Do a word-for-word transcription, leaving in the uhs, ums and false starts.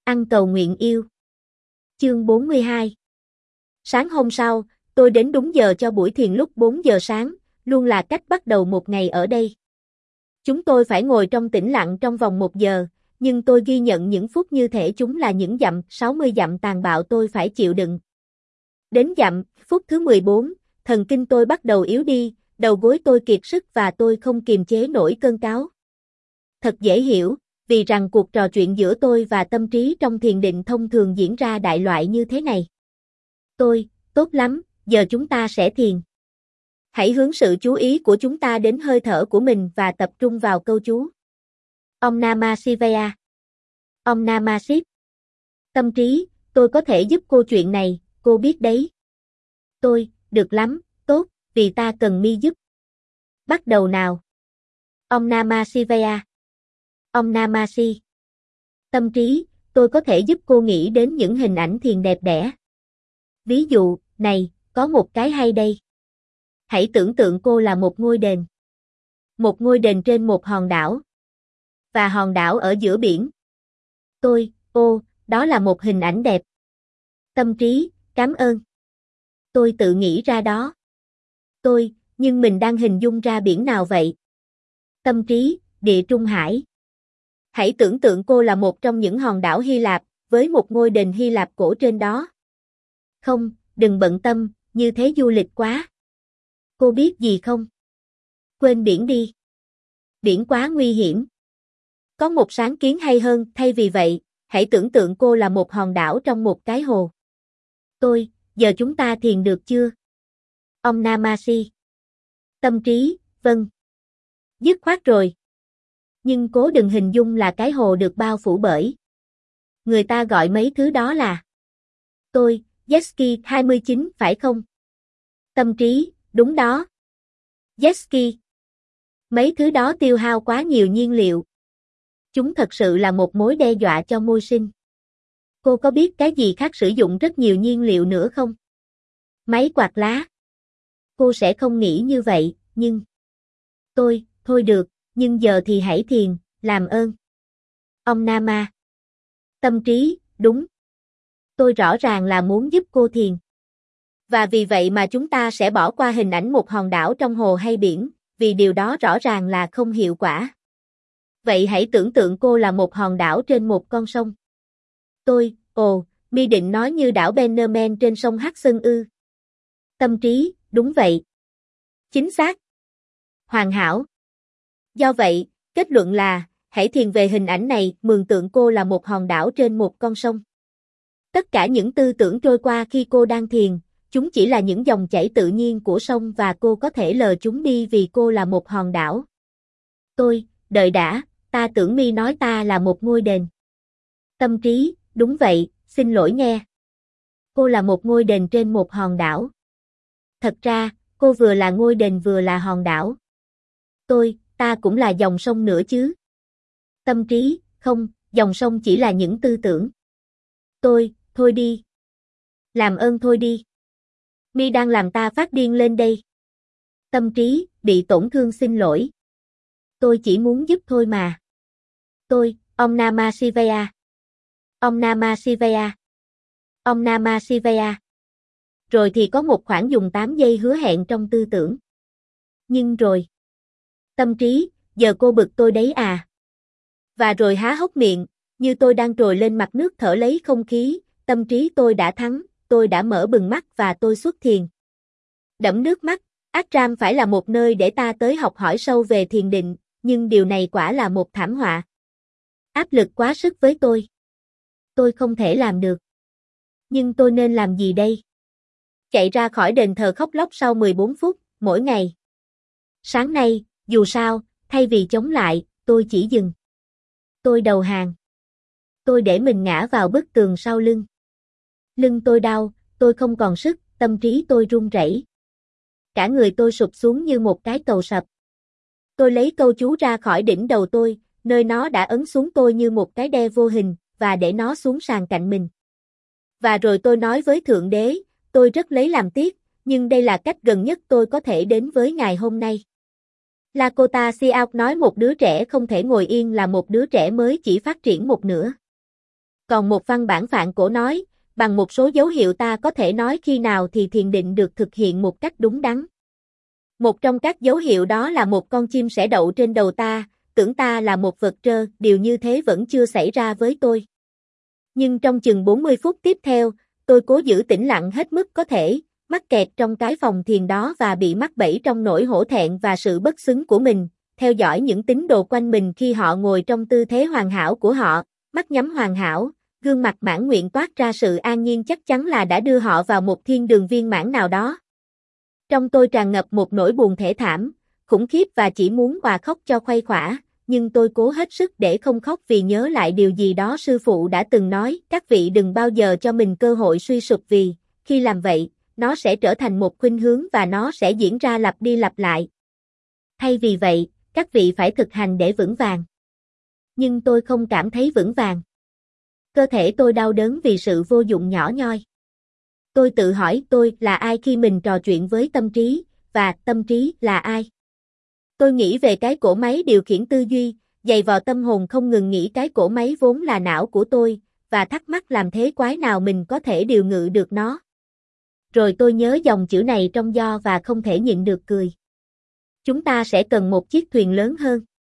Ăn cầu nguyện yêu. Chương bốn mươi hai. Sáng hôm sau, tôi đến đúng giờ cho buổi thiền lúc bốn giờ sáng, luôn là cách bắt đầu một ngày ở đây. Chúng tôi phải ngồi trong tĩnh lặng trong vòng một giờ, nhưng tôi ghi nhận những phút như thể chúng là những dặm, sáu mươi dặm tàn bạo tôi phải chịu đựng. Đến dặm, phút thứ mười bốn, thần kinh tôi bắt đầu yếu đi, đầu gối tôi kiệt sức và tôi không kiềm chế nổi cơn cáu. Thật dễ hiểu, vì rằng cuộc trò chuyện giữa tôi và tâm trí trong thiền định thông thường diễn ra đại loại như thế này. Tôi, tốt lắm, giờ chúng ta sẽ thiền. Hãy hướng sự chú ý của chúng ta đến hơi thở của mình và tập trung vào câu chú. Om Namah Shivaya. Om Namah Shiv. Tâm trí, tôi có thể giúp cô chuyện này, cô biết đấy. Tôi, được lắm, tốt, vì ta cần mi giúp. Bắt đầu nào. Om Namah Shivaya. Om Namah Shi. Tâm trí, tôi có thể giúp cô nghĩ đến những hình ảnh thiền đẹp đẽ. Ví dụ, này, có một cái hay đây. Hãy tưởng tượng cô là một ngôi đền. Một ngôi đền trên một hòn đảo. Và hòn đảo ở giữa biển. Tôi, ô, đó là một hình ảnh đẹp. Tâm trí, cảm ơn. Tôi tự nghĩ ra đó. Tôi, nhưng mình đang hình dung ra biển nào vậy? Tâm trí, Địa Trung Hải. Hãy tưởng tượng cô là một trong những hòn đảo Hy Lạp, với một ngôi đền Hy Lạp cổ trên đó. Không, đừng bận tâm, như thế du lịch quá. Cô biết gì không? Quên biển đi. Biển quá nguy hiểm. Có một sáng kiến hay hơn, thay vì vậy, hãy tưởng tượng cô là một hòn đảo trong một cái hồ. Tôi, giờ chúng ta thiền được chưa? Om Namah Shi. Tâm trí, vâng. Dứt khoát rồi. Nhưng cố đừng hình dung là cái hồ được bao phủ bởi. Người ta gọi mấy thứ đó là. Tôi, Jet ski hai mươi chín phải không? Tâm trí, đúng đó. Jet ski. Mấy thứ đó tiêu hao quá nhiều nhiên liệu. Chúng thật sự là một mối đe dọa cho môi sinh. Cô có biết cái gì khác sử dụng rất nhiều nhiên liệu nữa không? Máy quạt lá. Cô sẽ không nghĩ như vậy, nhưng... Tôi, thôi được, nhưng giờ thì hãy thiền, làm ơn. Om Namah. Tâm trí, đúng. Tôi rõ ràng là muốn giúp cô thiền. Và vì vậy mà chúng ta sẽ bỏ qua hình ảnh một hòn đảo trong hồ hay biển, vì điều đó rõ ràng là không hiệu quả. Vậy hãy tưởng tượng cô là một hòn đảo trên một con sông. Tôi, ồ, mi định nói như đảo Bennerman trên sông Hudson ư. Tâm trí, đúng vậy. Chính xác. Hoàn hảo. Do vậy, kết luận là, hãy thiền về hình ảnh này, mường tượng cô là một hòn đảo trên một con sông. Tất cả những tư tưởng trôi qua khi cô đang thiền, chúng chỉ là những dòng chảy tự nhiên của sông và cô có thể lờ chúng đi vì cô là một hòn đảo. Tôi, đợi đã, ta tưởng mi nói ta là một ngôi đền. Tâm trí, đúng vậy, xin lỗi nghe. Cô là một ngôi đền trên một hòn đảo. Thật ra, cô vừa là ngôi đền vừa là hòn đảo. Tôi, ta cũng là dòng sông nữa chứ. Tâm trí, không, dòng sông chỉ là những tư tưởng. Tôi, thôi đi. Làm ơn thôi đi. Mi đang làm ta phát điên lên đây. Tâm trí, bị tổn thương xin lỗi. Tôi chỉ muốn giúp thôi mà. Tôi, Om Namah Shivaya. Om Namah Shivaya. Om Namah Shivaya. Rồi thì có một khoảng dùng tám giây hứa hẹn trong tư tưởng. Nhưng rồi. Tâm trí, giờ cô bực tôi đấy à. Và rồi há hốc miệng, như tôi đang trồi lên mặt nước thở lấy không khí, tâm trí tôi đã thắng, tôi đã mở bừng mắt và tôi xuất thiền. Đẫm nước mắt, Ashram phải là một nơi để ta tới học hỏi sâu về thiền định, nhưng điều này quả là một thảm họa. Áp lực quá sức với tôi. Tôi không thể làm được. Nhưng tôi nên làm gì đây? Chạy ra khỏi đền thờ khóc lóc sau mười bốn phút, mỗi ngày. Sáng nay, dù sao, thay vì chống lại, tôi chỉ dừng. Tôi đầu hàng. Tôi để mình ngã vào bức tường sau lưng. Lưng tôi đau, tôi không còn sức, tâm trí tôi run rẩy. Cả người tôi sụp xuống như một cái cầu sập. Tôi lấy câu chú ra khỏi đỉnh đầu tôi, nơi nó đã ấn xuống tôi như một cái đe vô hình, và để nó xuống sàn cạnh mình. Và rồi tôi nói với Thượng Đế, tôi rất lấy làm tiếc, nhưng đây là cách gần nhất tôi có thể đến với Ngài hôm nay. Lakota Sioux nói một đứa trẻ không thể ngồi yên là một đứa trẻ mới chỉ phát triển một nửa. Còn một văn bản phạn cổ nói, bằng một số dấu hiệu ta có thể nói khi nào thì thiền định được thực hiện một cách đúng đắn. Một trong các dấu hiệu đó là một con chim sẻ đậu trên đầu ta, tưởng ta là một vật trơ, điều như thế vẫn chưa xảy ra với tôi. Nhưng trong chừng bốn mươi phút tiếp theo, tôi cố giữ tĩnh lặng hết mức có thể, mắc kẹt trong cái phòng thiền đó và bị mắc bẫy trong nỗi hổ thẹn và sự bất xứng của mình, theo dõi những tín đồ quanh mình khi họ ngồi trong tư thế hoàn hảo của họ, mắt nhắm hoàn hảo, gương mặt mãn nguyện toát ra sự an nhiên chắc chắn là đã đưa họ vào một thiên đường viên mãn nào đó. Trong tôi tràn ngập một nỗi buồn thê thảm, khủng khiếp và chỉ muốn òa khóc cho khuây khỏa, nhưng tôi cố hết sức để không khóc vì nhớ lại điều gì đó sư phụ đã từng nói, các vị đừng bao giờ cho mình cơ hội suy sụp vì, khi làm vậy, nó sẽ trở thành một khuynh hướng và nó sẽ diễn ra lặp đi lặp lại. Thay vì vậy, các vị phải thực hành để vững vàng. Nhưng tôi không cảm thấy vững vàng. Cơ thể tôi đau đớn vì sự vô dụng nhỏ nhoi. Tôi tự hỏi tôi là ai khi mình trò chuyện với tâm trí, và tâm trí là ai? Tôi nghĩ về cái cỗ máy điều khiển tư duy, dày vò tâm hồn không ngừng nghĩ cái cỗ máy vốn là não của tôi, và thắc mắc làm thế quái nào mình có thể điều ngự được nó. Rồi tôi nhớ dòng chữ này trong do và không thể nhịn được cười. Chúng ta sẽ cần một chiếc thuyền lớn hơn.